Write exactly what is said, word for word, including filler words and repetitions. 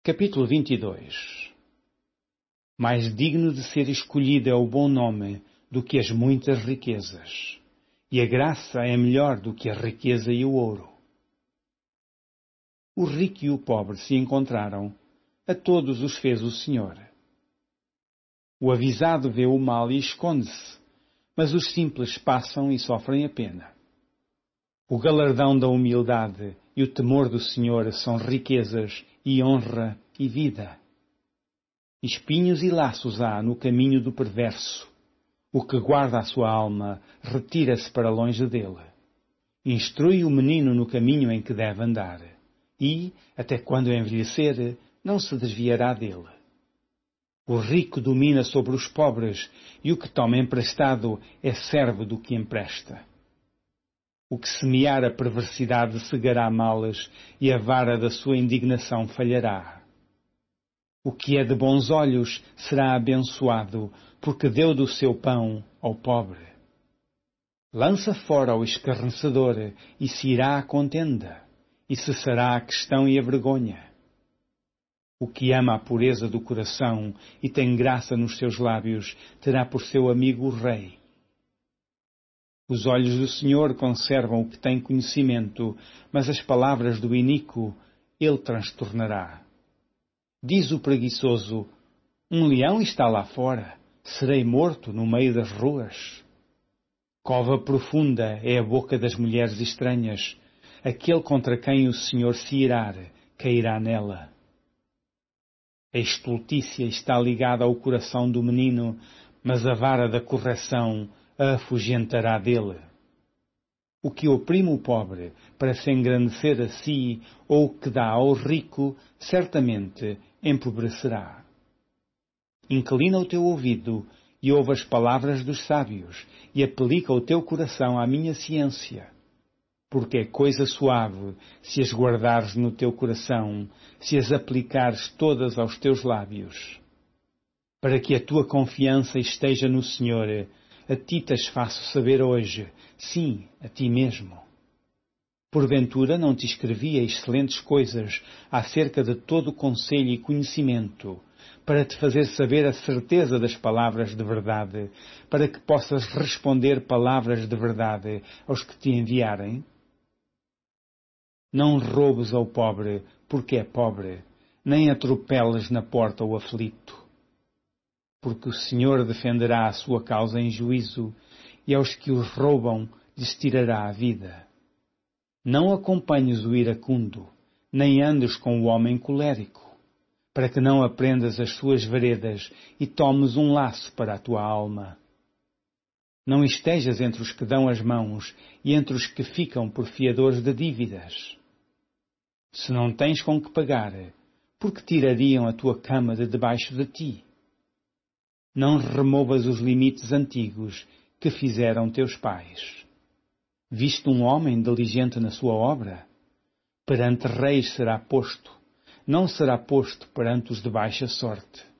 Capítulo vinte e dois. Mais digno de ser escolhido é o bom nome do que as muitas riquezas, e a graça é melhor do que a riqueza e o ouro. O rico e o pobre se encontraram, a todos os fez o Senhor. O avisado vê o mal e esconde-se, mas os simples passam e sofrem a pena. O galardão da humildade e o temor do Senhor são riquezas e honra e vida. Espinhos e laços há no caminho do perverso. O que guarda a sua alma retira-se para longe dele. Instrui o menino no caminho em que deve andar, e, até quando envelhecer, não se desviará dele. O rico domina sobre os pobres, e o que toma emprestado é servo do que empresta. O que semear a perversidade cegará males, e a vara da sua indignação falhará. O que é de bons olhos será abençoado, porque deu do seu pão ao pobre. Lança fora o escarnecedor, e se irá a contenda, e cessará a questão e a vergonha. O que ama a pureza do coração e tem graça nos seus lábios, terá por seu amigo o rei. Os olhos do Senhor conservam o que tem conhecimento, mas as palavras do iníquo ele transtornará. Diz o preguiçoso: um leão está lá fora, serei morto no meio das ruas. Cova profunda é a boca das mulheres estranhas, aquele contra quem o Senhor se irar, cairá nela. A estultícia está ligada ao coração do menino, mas a vara da correção a afugentará dele. O que oprime o pobre para se engrandecer a si, ou o que dá ao rico, certamente empobrecerá. Inclina o teu ouvido e ouve as palavras dos sábios, e aplica o teu coração à minha ciência. Porque é coisa suave se as guardares no teu coração, se as aplicares todas aos teus lábios. Para que a tua confiança esteja no Senhor, a ti te faço saber hoje, sim, a ti mesmo. Porventura não te escrevi excelentes coisas acerca de todo o conselho e conhecimento, para te fazer saber a certeza das palavras de verdade, para que possas responder palavras de verdade aos que te enviarem? Não roubes ao pobre, porque é pobre, nem atropeles na porta o aflito. Porque o Senhor defenderá a sua causa em juízo, e aos que os roubam lhes tirará a vida. Não acompanhes o iracundo, nem andes com o homem colérico, para que não aprendas as suas veredas e tomes um laço para a tua alma. Não estejas entre os que dão as mãos e entre os que ficam por fiadores de dívidas. Se não tens com que pagar, por que tirariam a tua cama de debaixo de ti? Não removas os limites antigos que fizeram teus pais. Viste um homem diligente na sua obra? Perante reis será posto, não será posto perante os de baixa sorte.